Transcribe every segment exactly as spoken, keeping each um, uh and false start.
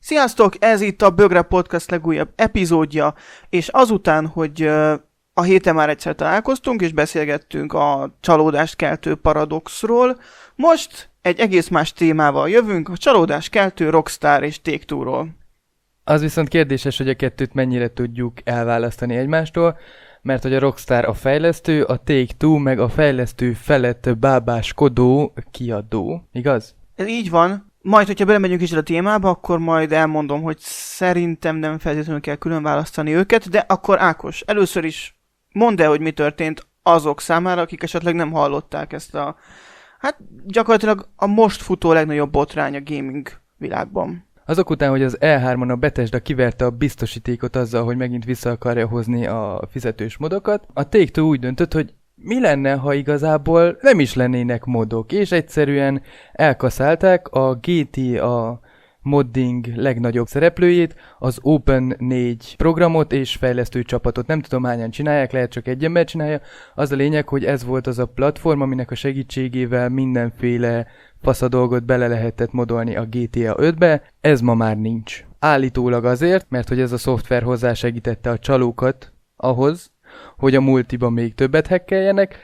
Sziasztok! Ez itt a Bögre Podcast legújabb epizódja, és azután, hogy uh, a héten már egyszer találkoztunk, és beszélgettünk a csalódást keltő paradoxról, most egy egész más témával jövünk, a csalódást keltő Rockstar és Take-Two-ról. Az viszont kérdéses, hogy a kettőt mennyire tudjuk elválasztani egymástól, mert hogy a Rockstar a fejlesztő, a Take-Two meg a fejlesztő felett bábáskodó kiadó, igaz? Ez így van. Majd, hogyha belemegyünk is a témába, akkor majd elmondom, hogy szerintem nem feltétlenül kell külön választani őket, de akkor Ákos, először is mondd el, hogy mi történt azok számára, akik esetleg nem hallották ezt a, hát gyakorlatilag a most futó legnagyobb botrány a gaming világban. Azok után, hogy az E hármon a Bethesda kiverte a biztosítékot azzal, hogy megint vissza akarja hozni a fizetős modokat, a Take-Two úgy döntött, hogy mi lenne, ha igazából nem is lennének modok, és egyszerűen elkaszálták a gé té á modding legnagyobb szereplőjét, az Open négy programot és fejlesztő csapatot. Nem tudom hányan csinálják, lehet csak egy ember csinálja. Az a lényeg, hogy ez volt az a platform, aminek a segítségével mindenféle faszadolgot bele lehetett modolni a gé té á ötbe. Ez ma már nincs. Állítólag azért, mert hogy ez a szoftver hozzásegítette a csalókat ahhoz, hogy a multiban még többet hackeljenek.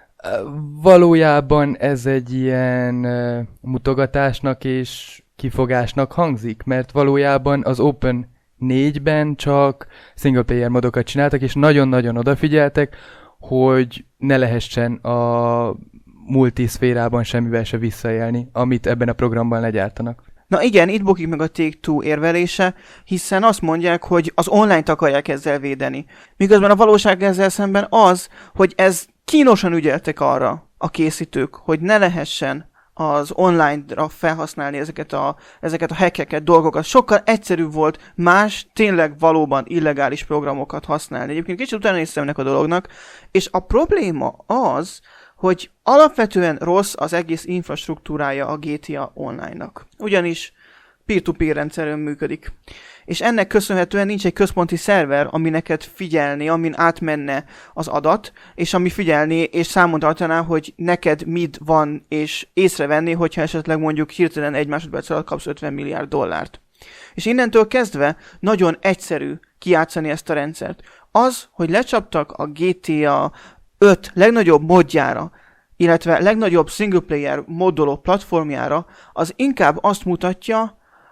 Valójában ez egy ilyen mutogatásnak és kifogásnak hangzik, mert valójában az Open négyben csak single player modokat csináltak, és nagyon-nagyon odafigyeltek, hogy ne lehessen a multiszférában semmivel se visszaélni, amit ebben a programban legyártanak. Na igen, itt bukik meg a Take-Two érvelése, hiszen azt mondják, hogy az online-t akarják ezzel védeni. Miközben a valóság ezzel szemben az, hogy ez kínosan ügyeltek arra a készítők, hogy ne lehessen az online-ra felhasználni ezeket a, ezeket a hackeket, dolgokat. Sokkal egyszerűbb volt más, tényleg valóban illegális programokat használni. Egyébként kicsit utána néztem ennek a dolognak, és a probléma az, hogy alapvetően rossz az egész infrastruktúrája a gé té á Online-nak. Ugyanis peer-to-peer rendszerűen működik. És ennek köszönhetően nincs egy központi szerver, ami neked figyelni, amin átmenne az adat, és ami figyelni és számon tartaná, hogy neked mit van, és észrevenni, hogyha esetleg mondjuk hirtelen egy másodperc alatt kapsz ötven milliárd dollárt. És innentől kezdve nagyon egyszerű kijátszani ezt a rendszert. Az, hogy lecsaptak a gé té á öt legnagyobb modjára, illetve legnagyobb single player modoló platformjára, az inkább azt mutatja,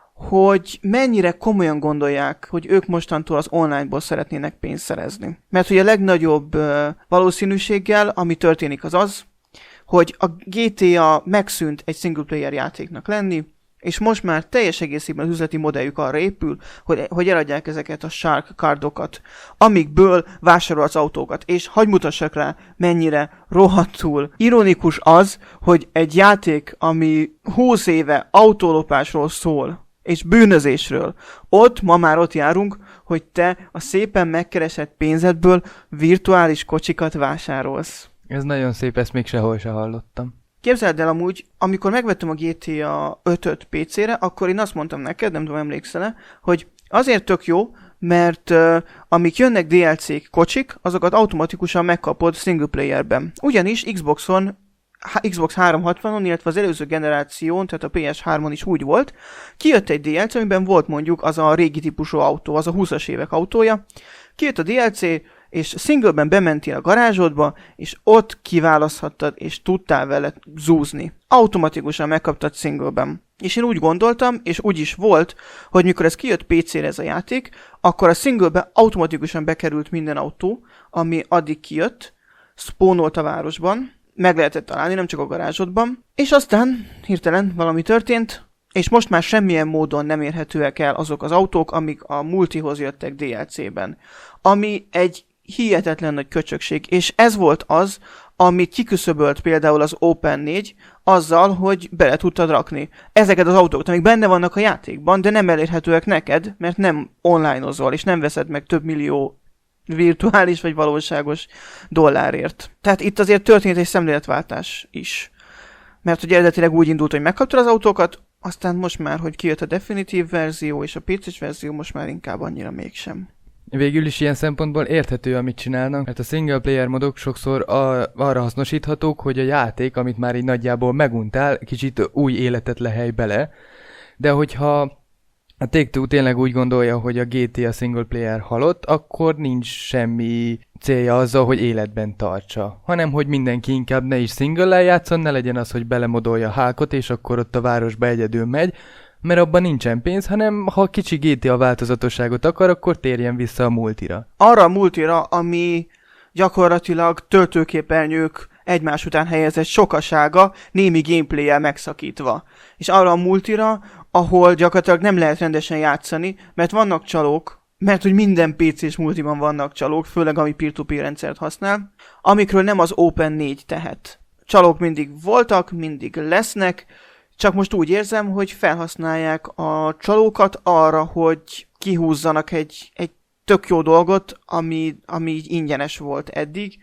hogy mennyire komolyan gondolják, hogy ők mostantól az onlineból szeretnének pénzt szerezni. Mert hogy a legnagyobb uh, valószínűséggel, ami történik az az, hogy a gé té á megszűnt egy single player játéknak lenni, és most már teljes egészében az üzleti modelljük arra épül, hogy, hogy eladják ezeket a shark cardokat, amikből vásárolsz autókat. És hadd mutassak rá, mennyire rohadtul ironikus az, hogy egy játék, ami húsz éve autólopásról szól, és bűnözésről, ott ma már ott járunk, hogy te a szépen megkeresett pénzedből virtuális kocsikat vásárolsz. Ez nagyon szép, ezt még sehol se hallottam. Képzeld el amúgy, amikor megvettem a gé té á ötöt pé cére, akkor én azt mondtam neked, nem tudom, emlékszel-e, hogy azért tök jó, mert uh, amik jönnek dé el cé-k, kocsik, azokat automatikusan megkapod single playerben. Ugyanis Xboxon, Xbox háromszázhatvanon, illetve az előző generáción, tehát a pé es hármon is úgy volt, kijött egy dé el cé, amiben volt mondjuk az a régi típusú autó, az a húszas évek autója, kijött a dé el cé, és singleben bementél a garázsodba, és ott kiválaszthattad, és tudtál vele zúzni. Automatikusan megkaptad singleben. És én úgy gondoltam, és úgy is volt, hogy mikor ez kijött pé cére ez a játék, akkor a singlebe automatikusan bekerült minden autó, ami addig kijött, spawnolt a városban, meg lehetett találni, nem csak a garázsodban, és aztán hirtelen valami történt, és most már semmilyen módon nem érhetőek el azok az autók, amik a multihoz jöttek dé el cében. Ami egy hihetetlen nagy köcsökség, és ez volt az, amit kiküszöbölt például az Open négy, azzal, hogy bele tudtad rakni ezeket az autókat, amik benne vannak a játékban, de nem elérhetőek neked, mert nem online-ozol, és nem veszed meg több millió virtuális vagy valóságos dollárért. Tehát itt azért történt egy szemléletváltás is. Mert hogy eredetileg úgy indult, hogy megkaptad az autókat, aztán most már, hogy kijött a definitív verzió és a pé cés verzió, most már inkább annyira mégsem. Végül is ilyen szempontból érthető, amit csinálnak, mert a single player modok sokszor a, arra hasznosíthatók, hogy a játék, amit már így nagyjából meguntál, kicsit új életet lehely bele, de hogyha a Take-Two tényleg úgy gondolja, hogy a gé té á single player halott, akkor nincs semmi célja azzal, hogy életben tartsa, hanem hogy mindenki inkább ne is single-lel játszon, ne legyen az, hogy belemodolja Hulkot, és akkor ott a városba egyedül megy, mert abban nincsen pénz, hanem ha kicsi gé té á változatosságot akar, akkor térjen vissza a multira. Arra a multira, ami gyakorlatilag töltőképernyők egymás után helyezett sokasága, némi gameplay-el megszakítva. És arra a multira, ahol gyakorlatilag nem lehet rendesen játszani, mert vannak csalók, mert hogy minden pé cés multiban vannak csalók, főleg ami peer-to-peer rendszert használ, amikről nem az Open négy tehet. Csalók mindig voltak, mindig lesznek, csak most úgy érzem, hogy felhasználják a csalókat arra, hogy kihúzzanak egy, egy tök jó dolgot, ami, ami így ingyenes volt eddig,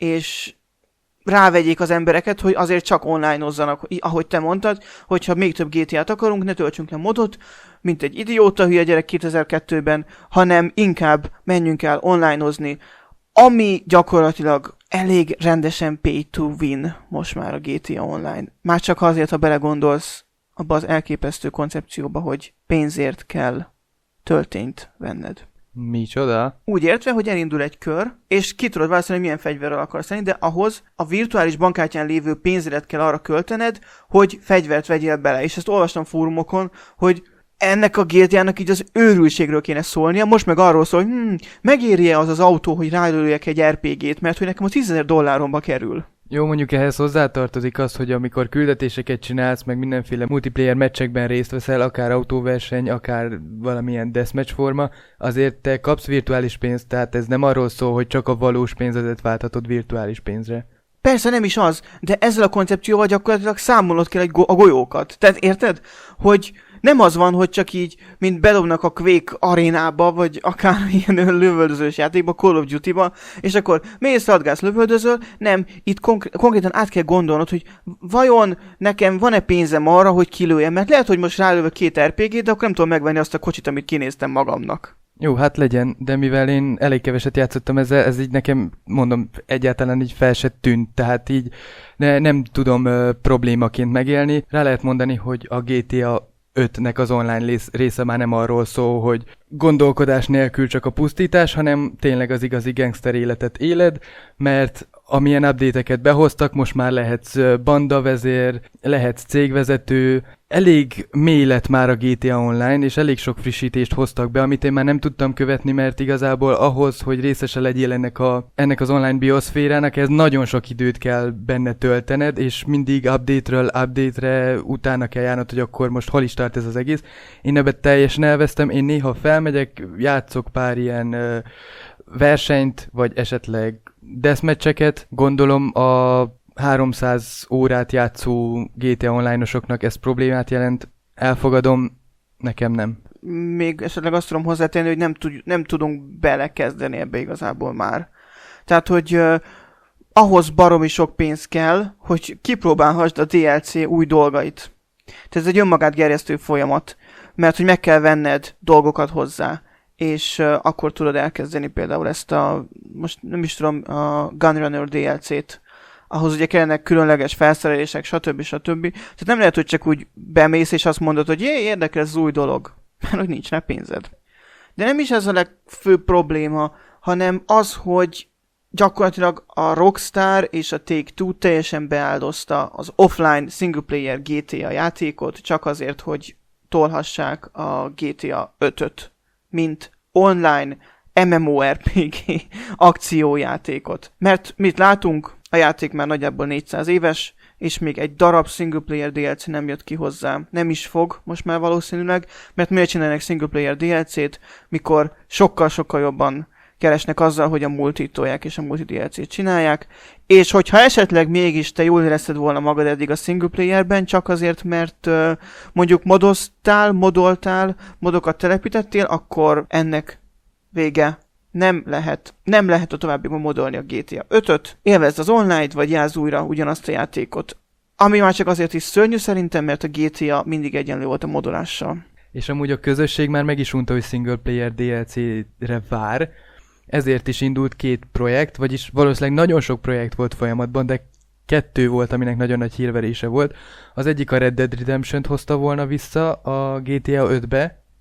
és rávegyék az embereket, hogy azért csak online-ozzanak, ahogy te mondtad, hogyha még több gé té á-t akarunk, ne töltsünk le modot, mint egy idióta hülye gyerek kétezer-kettőben, hanem inkább menjünk el online-ozni, ami gyakorlatilag elég rendesen pay to win most már a gé té á Online. Már csak azért, ha belegondolsz abba az elképesztő koncepcióba, hogy pénzért kell töltényt venned. Micsoda? Úgy értve, hogy elindul egy kör, és ki tudod választani, hogy milyen fegyverrel akarsz lenni, de ahhoz a virtuális bankkártyán lévő pénzedet kell arra költened, hogy fegyvert vegyél bele. És ezt olvastam fórumokon, hogy ennek a gé té á-nak így az őrültségről kéne szólnia, most meg arról szól, hogy hm, megéri-e az az autó, hogy rálőjek egy er pé gét, mert hogy nekem a tízezer dolláromba kerül. Jó, mondjuk ehhez hozzátartozik az, hogy amikor küldetéseket csinálsz, meg mindenféle multiplayer meccsekben részt veszel, akár autóverseny, akár valamilyen deathmatch forma, azért te kapsz virtuális pénzt, tehát ez nem arról szól, hogy csak a valós pénzedet válthatod virtuális pénzre. Persze nem is az, de ezzel a koncepcióval gyakorlatilag számolnod kell egy go- a golyókat. Tehát érted? Hogy nem az van, hogy csak így, mint bedobnak a Quake arénába, vagy akár ilyen lövöldözős játékba, Call of Duty-ba, és akkor mész, radgálsz, lövöldözöl, nem, itt konkr- konkrétan át kell gondolnod, hogy vajon nekem van-e pénzem arra, hogy kilőjem, mert lehet, hogy most rálövök két er pé gét, de akkor nem tudom megvenni azt a kocsit, amit kinéztem magamnak. Jó, hát legyen, de mivel én elég keveset játszottam ezzel, ez így nekem, mondom, egyáltalán így fel se tűnt, tehát így ne, nem tudom uh, problémaként megélni. Rá lehet mondani, hogy a gé té á ötnek az online része már nem arról szól, hogy gondolkodás nélkül csak a pusztítás, hanem tényleg az igazi gangster életet éled, mert amilyen update-eket behoztak, most már lehetsz bandavezér, lehetsz cégvezető, elég mély lett már a gé té á Online, és elég sok frissítést hoztak be, amit én már nem tudtam követni, mert igazából ahhoz, hogy részese legyél ennek, a, ennek az online bioszférának, ez nagyon sok időt kell benne töltened, és mindig update-ről update-re utána kell járnod, hogy akkor most hol is tart ez az egész. Én ebben teljesen elvesztem, én néha felmegyek, játszok pár ilyen uh, versenyt, vagy esetleg deathmatcheket, gondolom a háromszáz órát játszó gé té á online-osoknak ez problémát jelent, elfogadom, nekem nem. Még esetleg azt tudom hozzátenni, hogy nem, tud, nem tudunk belekezdeni ebbe igazából már. Tehát, hogy uh, ahhoz baromi sok pénz kell, hogy kipróbálhassd a dé el cé új dolgait. Tehát ez egy önmagát gerjesztő folyamat, mert hogy meg kell venned dolgokat hozzá, és uh, akkor tudod elkezdeni például ezt a, most nem is tudom, a Gunrunner dé el cét, ahhoz ugye kellenek különleges felszerelések, stb. stb. Tehát nem lehet, hogy csak úgy bemész és azt mondod, hogy jé, érdekel ez az új dolog, mert hogy nincs rá pénzed. De nem is ez a legfőbb probléma, hanem az, hogy gyakorlatilag a Rockstar és a Take-Two teljesen beáldozta az offline single player gé té á játékot, csak azért, hogy tolhassák a gé té á ötöt, mint online em em o er pé gé akciójátékot. Mert mit látunk? A játék már nagyjából négyszáz éves, és még egy darab single player dé el cé nem jött ki hozzá. Nem is fog most már valószínűleg, mert miért csinálnak single player dé el cét, mikor sokkal-sokkal jobban keresnek azzal, hogy a multit tolják és a multi dé el cét csinálják. És hogyha esetleg mégis te jól érezted volna magad eddig a single playerben, csak azért, mert uh, mondjuk modoztál, modoltál, modokat telepítettél, akkor ennek vége. Nem lehet, nem lehet a továbbiakban modolni a gé té á ötöt, élvezd az online-t, vagy játsz újra ugyanazt a játékot. Ami már csak azért is szörnyű szerintem, mert a gé té á mindig egyenlő volt a modolással. És amúgy a közösség már meg is unta, hogy single player dé el cére vár, ezért is indult két projekt, vagyis valószínűleg nagyon sok projekt volt folyamatban, de kettő volt, aminek nagyon nagy hírverése volt. Az egyik a Red Dead Redemption-t hozta volna vissza a gé té á ötbe,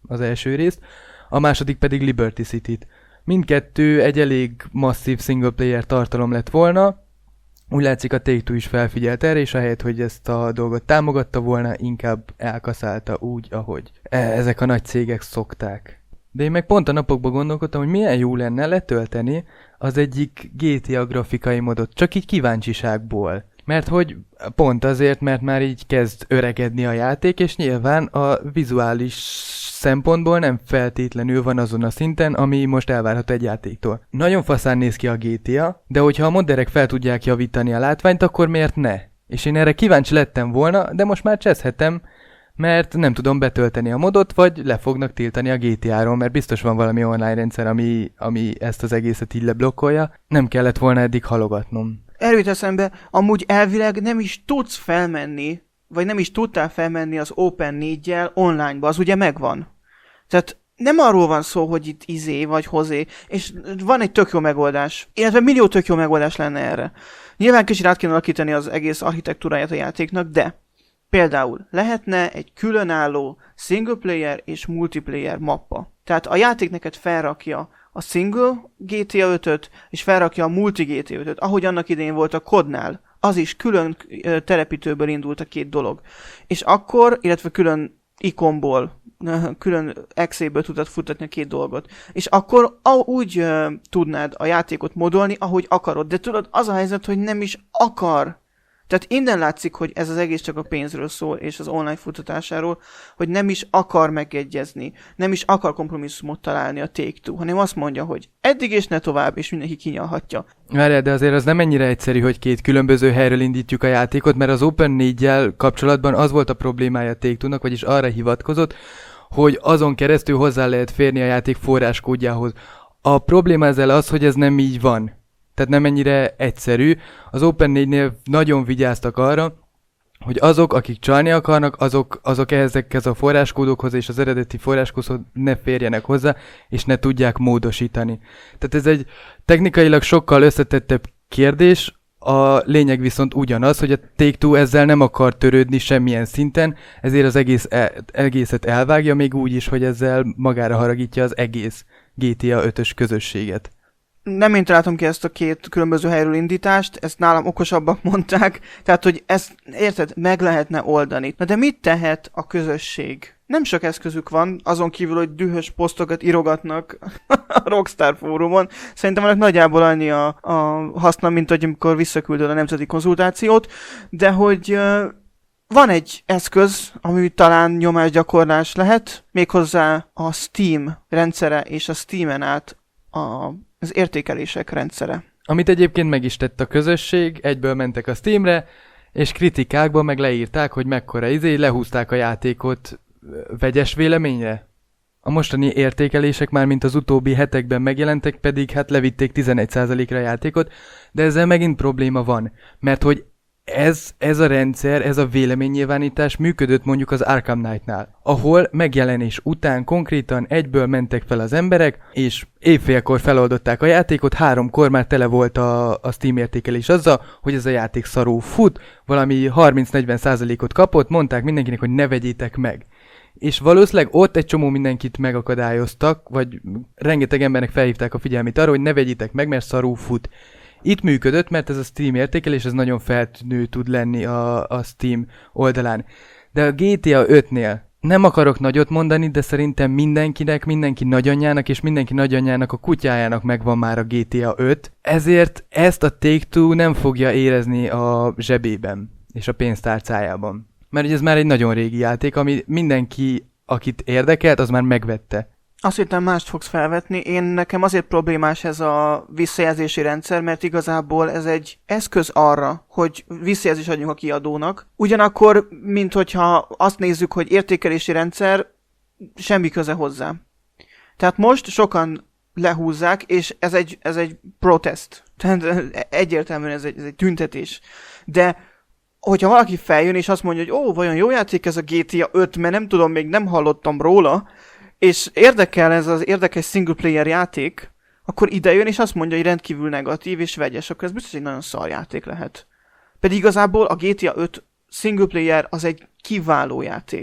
az első részt, a második pedig Liberty City-t. Mindkettő egy elég masszív single player tartalom lett volna, úgy látszik a Take-Two is felfigyelt erre, és ahelyett, hogy ezt a dolgot támogatta volna, inkább elkaszálta úgy, ahogy ezek a nagy cégek szokták. De én meg pont a napokban gondolkodtam, hogy milyen jó lenne letölteni az egyik gé té á grafikai modot, csak így kíváncsiságból. Mert hogy pont azért, mert már így kezd öregedni a játék, és nyilván a vizuális szempontból nem feltétlenül van azon a szinten, ami most elvárható egy játéktól. Nagyon faszán néz ki a gé té á, de hogyha a modderek fel tudják javítani a látványt, akkor miért ne? És én erre kíváncsi lettem volna, de most már cseszhetem, mert nem tudom betölteni a modot, vagy le fognak tiltani a gé té á-ról, mert biztos van valami online rendszer, ami, ami ezt az egészet így leblokkolja. Nem kellett volna eddig halogatnom. Erőt eszembe, amúgy elvileg nem is tudsz felmenni, vagy nem is tudtál felmenni az Open négyel onlineba, az ugye megvan. Tehát nem arról van szó, hogy itt izé vagy hozé, és van egy tök jó megoldás, illetve millió tök jó megoldás lenne erre. Nyilván kicsit át kéne alakítani az egész architektúráját a játéknak, de például lehetne egy különálló single player és multiplayer mappa. Tehát a játék neked felrakja a single gé té á ötöt, és felrakja a multi gé té á ötöt, ahogy annak idején volt a kodnál. Az is külön telepítőből indult a két dolog. És akkor, illetve külön ikonból, külön exéből tudod futtatni a két dolgot. És akkor úgy uh, tudnád a játékot modolni, ahogy akarod. De tudod, az a helyzet, hogy nem is akar. Tehát innen látszik, hogy ez az egész csak a pénzről szól, és az online futtatásáról, hogy nem is akar megegyezni, nem is akar kompromisszumot találni a Take-Two, hanem azt mondja, hogy eddig és ne tovább, és mindenki kinyalhatja. Várjál, de azért az nem ennyire egyszerű, hogy két különböző helyről indítjuk a játékot, mert az Open négyel kapcsolatban az volt a problémája a Take-Two-nak, vagyis arra hivatkozott, hogy azon keresztül hozzá lehet férni a játék forráskódjához. A probléma ezzel az, hogy ez nem így van. Tehát nem ennyire egyszerű. Az Open négynél nagyon vigyáztak arra, hogy azok, akik csalni akarnak, azok, azok ezekhez a forráskódokhoz és az eredeti forráskódhoz ne férjenek hozzá, és ne tudják módosítani. Tehát ez egy technikailag sokkal összetettebb kérdés, a lényeg viszont ugyanaz, hogy a Take-Two ezzel nem akar törődni semmilyen szinten, ezért az egész el, egészet elvágja, még úgy is, hogy ezzel magára haragítja az egész gé té á ötös közösséget. Nem én találtam ki ezt a két különböző helyről indítást, ezt nálam okosabbak mondták, tehát, hogy ezt, érted, meg lehetne oldani. Na de mit tehet a közösség? Nem sok eszközük van, azon kívül, hogy dühös posztokat írogatnak a Rockstar fórumon. Szerintem ennek nagyjából annyi a, a haszna, mint hogy amikor visszaküldöd a nemzeti konzultációt, de hogy uh, van egy eszköz, ami talán nyomásgyakorlás lehet, méghozzá a Steam rendszere és a Steamen át a az értékelések rendszere. Amit egyébként meg is tett a közösség, egyből mentek a Steamre, és kritikákban meg leírták, hogy mekkora izé, lehúzták a játékot vegyes véleményre. A mostani értékelések már mint az utóbbi hetekben megjelentek, pedig hát levitték tizenegy százalékra a játékot, de ezzel megint probléma van, mert hogy Ez, ez a rendszer, ez a véleménynyilvánítás működött mondjuk az Arkham Knight-nál, ahol megjelenés után konkrétan egyből mentek fel az emberek, és évfélkor feloldották a játékot, háromkor már tele volt a, a Steam értékelés azzal, hogy ez a játék szarul fut, valami harminc-negyven százalékot kapott, mondták mindenkinek, hogy ne vegyétek meg. És valószínűleg ott egy csomó mindenkit megakadályoztak, vagy rengeteg embernek felhívták a figyelmét arra, hogy ne vegyétek meg, mert szarul fut. Itt működött, mert ez a Steam értékelés, ez nagyon feltűnő tud lenni a, a Steam oldalán. De a gé té á ötnél nem akarok nagyot mondani, de szerintem mindenkinek, mindenki nagyanyjának és mindenki nagyanyjának a kutyájának megvan már a gé té á öt. Ezért ezt a Take-Two nem fogja érezni a zsebében és a pénztárcájában. Mert ez már egy nagyon régi játék, ami mindenki, akit érdekelt, az már megvette. Azt hittem, mást fogsz felvetni. Én nekem azért problémás ez a visszajelzési rendszer, mert igazából ez egy eszköz arra, hogy visszajelzést adjunk a kiadónak. Ugyanakkor, mint hogyha azt nézzük, hogy értékelési rendszer, semmi köze hozzá. Tehát most sokan lehúzzák, és ez egy, ez egy protest. Tehát egyértelműen ez egy, ez egy tüntetés. De hogyha valaki feljön, és azt mondja, hogy ó, vajon jó játék ez a gé té á öt, mert nem tudom, még nem hallottam róla, és érdekel ez az érdekes single player játék, akkor idejön, és azt mondja, hogy rendkívül negatív és vegyes, akkor ez biztos egy nagyon szar játék lehet. Pedig igazából a gé té á öt single player az egy kiváló játék.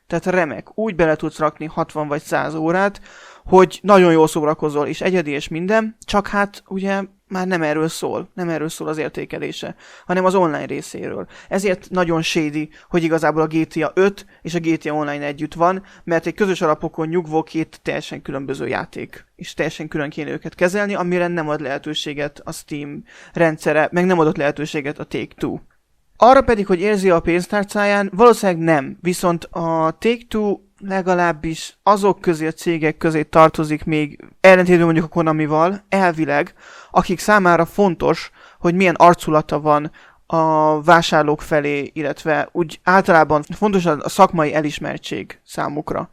Tehát remek. Úgy bele tudsz rakni hatvan vagy száz órát, hogy nagyon jól szórakozol, és egyedi és minden, csak hát ugye már nem erről szól, nem erről szól az értékelése, hanem az online részéről. Ezért nagyon shady, hogy igazából a gé té á öt és a gé té á Online együtt van, mert egy közös alapokon nyugvó két teljesen különböző játék, és teljesen külön kéne őket kezelni, amire nem ad lehetőséget a Steam rendszere, meg nem adott lehetőséget a Take-Two. Arra pedig, hogy érzi a pénztárcáján, valószínűleg nem, viszont a Take-Two legalábbis azok közé a cégek közé tartozik még, ellentétben mondjuk a Konamival, elvileg, akik számára fontos, hogy milyen arculata van a vásárlók felé, illetve úgy általában fontos a szakmai elismertség számukra.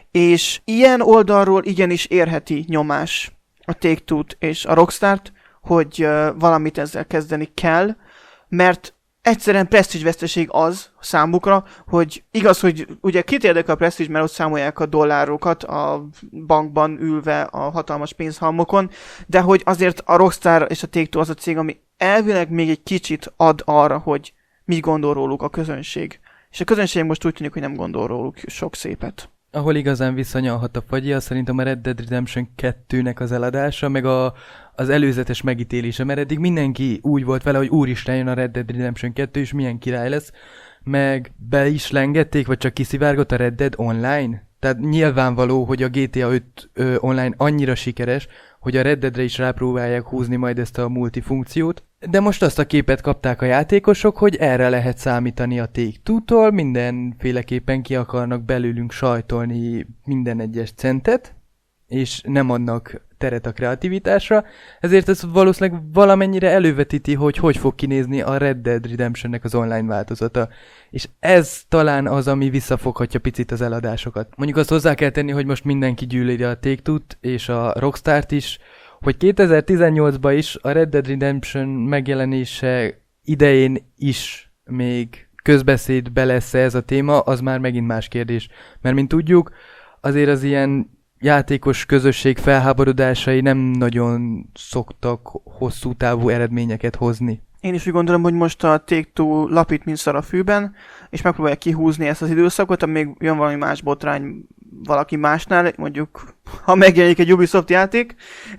És ilyen oldalról igenis érheti nyomás a Take-Two-t és a Rockstart, hogy valamit ezzel kezdeni kell, mert egyszerűen presztízsveszteség az számukra, hogy igaz, hogy ugye kit érdekel a presztízs, mert ott számolják a dollárokat a bankban ülve a hatalmas pénzhalmokon, de hogy azért a Rockstar és a Take-Two az a cég, ami elvileg még egy kicsit ad arra, hogy mit gondol róluk a közönség. És a közönség most úgy tűnik, hogy nem gondol róluk sok szépet. Ahol igazán visszanyalhat a fagyi, az szerintem a Red Dead Redemption kettőnek az eladása, meg a, az előzetes megítélése, mert eddig mindenki úgy volt vele, hogy úristen, jön a Red Dead Redemption kettő, és milyen király lesz, meg be is lengették, vagy csak kiszivárgott a Red Dead Online. Tehát nyilvánvaló, hogy a gé té á öt ö, online annyira sikeres, hogy a Red Deadre is rápróbálják húzni majd ezt a multifunkciót. De most azt a képet kapták a játékosok, hogy erre lehet számítani a Take-Two-tól, mindenféleképpen ki akarnak belőlünk sajtolni minden egyes centet, és nem adnak teret a kreativitásra, ezért ez valószínűleg valamennyire elővetíti, hogy hogy fog kinézni a Red Dead Redemptionnek az online változata. És ez talán az, ami visszafoghatja picit az eladásokat. Mondjuk azt hozzá kell tenni, hogy most mindenki gyűlöli a Take-Two-t és a Rockstart is, hogy kétezer-tizennyolcban is a Red Dead Redemption megjelenése idején is még közbeszédbe lesz ez a téma, az már megint más kérdés. Mert mint tudjuk, azért az ilyen játékos közösség felháborodásai nem nagyon szoktak hosszú távú eredményeket hozni. Én is úgy gondolom, hogy most a Take-Two lapít, mint szar a fűben, és megpróbálja kihúzni ezt az időszakot, amíg jön valami más botrány valaki másnál, mondjuk ha megjelenik egy Ubisoft játék,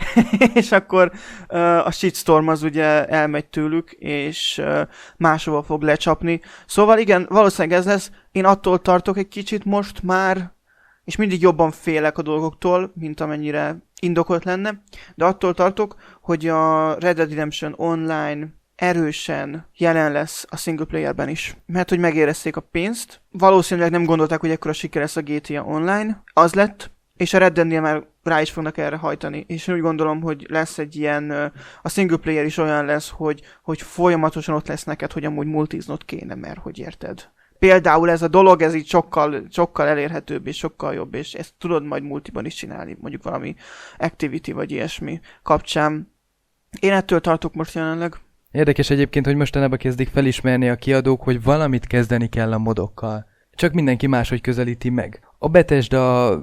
és akkor uh, a shitstorm az ugye elmegy tőlük, és uh, máshova fog lecsapni. Szóval igen, valószínűleg ez lesz. Én attól tartok egy kicsit most már, és mindig jobban félek a dolgoktól, mint amennyire indokolt lenne, de attól tartok, hogy a Red Dead Redemption Online erősen jelen lesz a single playerben is. Mert hogy megérezték a pénzt, valószínűleg nem gondolták, hogy ekkora siker lesz a gé té á Online, az lett, és a Red Deadnél már rá is fognak erre hajtani. És én úgy gondolom, hogy lesz egy ilyen, a single player is olyan lesz, hogy, hogy folyamatosan ott lesz neked, hogy amúgy multiznod kéne, mert hogy érted. Például ez a dolog, ez így sokkal, sokkal elérhetőbb és sokkal jobb, és ezt tudod majd multiban is csinálni, mondjuk valami activity vagy ilyesmi kapcsán. Én ettől tartok most jelenleg. Érdekes egyébként, hogy mostanában kezdik felismerni a kiadók, hogy valamit kezdeni kell a modokkal. Csak mindenki máshogy közelíti meg. A Bethesda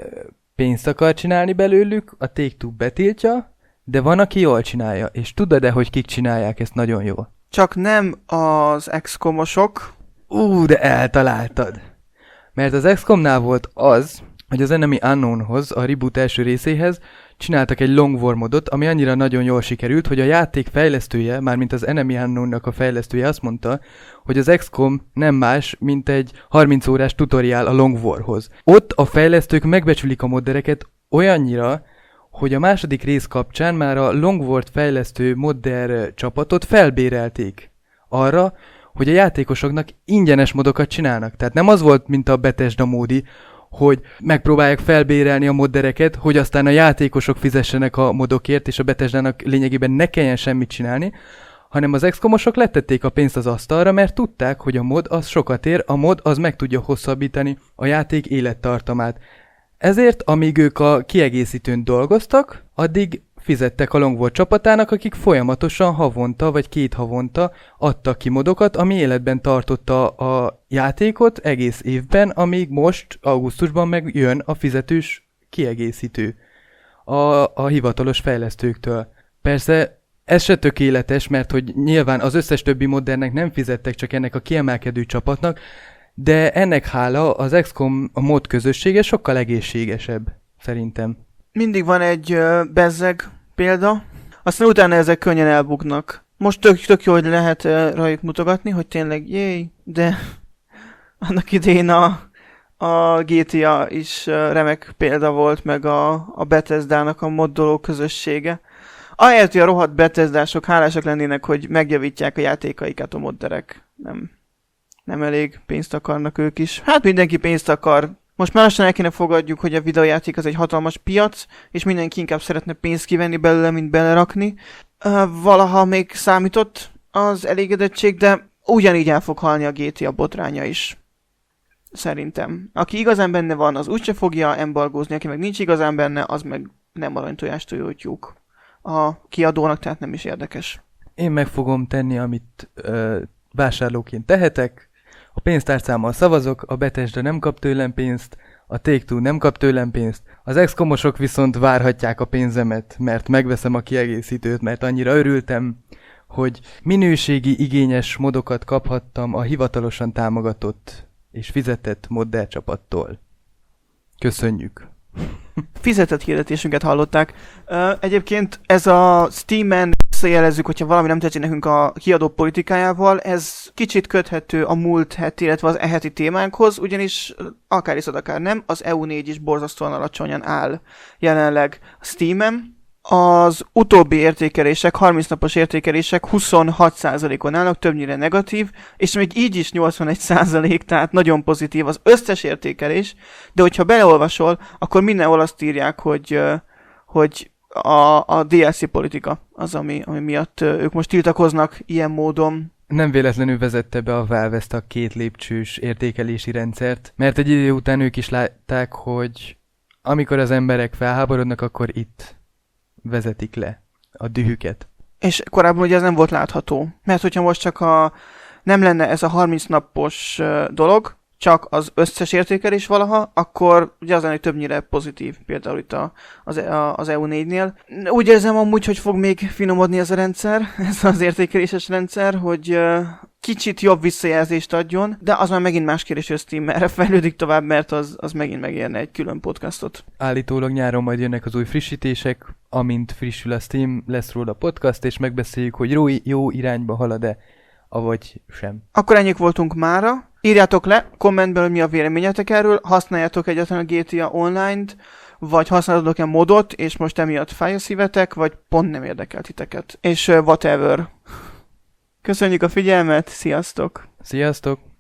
pénzt akar csinálni belőlük, a Take-Two betiltja, de van, aki jól csinálja, és tudod-e, hogy kik csinálják ezt nagyon jól? Csak nem az iksz komosok. Ú, de eltaláltad! Mert az iksz komnál volt az, hogy az Enemy Unknownhoz, a reboot első részéhez csináltak egy Long War modot, ami annyira nagyon jól sikerült, hogy a játék fejlesztője, mármint az Enemy Unknownnak a fejlesztője azt mondta, hogy az iksz kom nem más, mint egy harminc órás tutoriál a Long Warhoz. Ott a fejlesztők megbecsülik a moddereket olyannyira, hogy a második rész kapcsán már a Long War-t fejlesztő modder csapatot felbérelték arra, hogy a játékosoknak ingyenes modokat csinálnak. Tehát nem az volt, mint a Bethesda módi, hogy megpróbálják felbérelni a moddereket, hogy aztán a játékosok fizessenek a modokért, és a Bethesdának lényegében ne kelljen semmit csinálni, hanem az iksz komosok letették a pénzt az asztalra, mert tudták, hogy a mod az sokat ér, a mod az meg tudja hosszabbítani a játék élettartamát. Ezért, amíg ők a kiegészítőn dolgoztak, addig fizettek a Long War csapatának, akik folyamatosan havonta vagy két havonta adtak ki modokat, ami életben tartotta a játékot egész évben, amíg most augusztusban meg jön a fizetős kiegészítő a, a hivatalos fejlesztőktől. Persze ez se tökéletes, mert hogy nyilván az összes többi moddernek nem fizettek, csak ennek a kiemelkedő csapatnak, de ennek hála az iksz kom a mod közössége sokkal egészségesebb, szerintem. Mindig van egy uh, bezzeg példa, aztán utána ezek könnyen elbuknak. Most tök, tök jó, hogy lehet uh, rajtuk mutogatni, hogy tényleg jéj, de annak idején a, a gé té á is uh, remek példa volt, meg a, a Bethesdának a moddoló közössége. Ahelyett, hogy a rohadt Bethesdások hálásak lennének, hogy megjavítják a játékaikat a modderek. Nem, nem elég pénzt akarnak ők is. Hát mindenki pénzt akar. Most már lassan el kéne fogadjuk, hogy a videójáték az egy hatalmas piac, és mindenki inkább szeretne pénzt kivenni belőle, mint belerakni. Uh, valaha még számított az elégedettség, de ugyanígy el fog halni a gé té á botránya is. Szerintem. Aki igazán benne van, az úgyse fogja embargózni, aki meg nincs igazán benne, az meg nem aranytojástól tyúk a kiadónak, tehát nem is érdekes. Én meg fogom tenni, amit ö, vásárlóként tehetek. A pénztárcámmal szavazok, a Bethesda nem kap tőlem pénzt, a Take-Two nem kap tőlem pénzt, az iksz komosok viszont várhatják a pénzemet, mert megveszem a kiegészítőt, mert annyira örültem, hogy minőségi, igényes modokat kaphattam a hivatalosan támogatott és fizetett modder csapattól. Köszönjük! Fizetett hirdetésünket hallották. Uh, egyébként ez a Steamen visszajelezzük, hogyha valami nem tetszik nekünk a kiadó politikájával, ez kicsit köthető a múlt heti, illetve az e heti témánkhoz, ugyanis akár iszod, akár nem, az E U négy is borzasztóan alacsonyan áll jelenleg Steamen. Az utóbbi értékelések, harminc napos értékelések huszonhat százalékon állnak, többnyire negatív, és még így is nyolcvanegy százalék, tehát nagyon pozitív az összes értékelés, de hogyha beleolvasol, akkor mindenhol azt írják, hogy, hogy a, a dé el cé politika az, ami, ami miatt ők most tiltakoznak ilyen módon. Nem véletlenül vezette be a Valve ezt a két lépcsős értékelési rendszert, mert egy idő után ők is látták, hogy amikor az emberek felháborodnak, akkor itt vezetik le a dühüket. És korábban ugye ez nem volt látható. Mert hogyha most csak a nem lenne ez a harminc napos dolog, csak az összes értékelés valaha, akkor ugye az lenne többnyire pozitív, például itt a, az, a, az E U négynél. Úgy érzem amúgy, hogy fog még finomodni ez a rendszer, ez az értékeléses rendszer, hogy kicsit jobb visszajelzést adjon, de az már megint más kérdés, hogy a Steam erre fejlődik tovább, mert az, az megint megérne egy külön podcastot. Állítólag nyáron majd jönnek az új frissítések, amint frissül a Steam, lesz róla podcast, és megbeszéljük, hogy jó, jó irányba halad-e, avagy sem. Akkor ennyik voltunk mára. Írjátok le kommentben, hogy mi a véleményetek erről, használjátok egyáltalán a gé té á Online-t, vagy használtatok-e modot, és most emiatt fáj a szívetek, vagy pont nem érdekel titeket. És uh, whatever. Köszönjük a figyelmet, sziasztok! Sziasztok!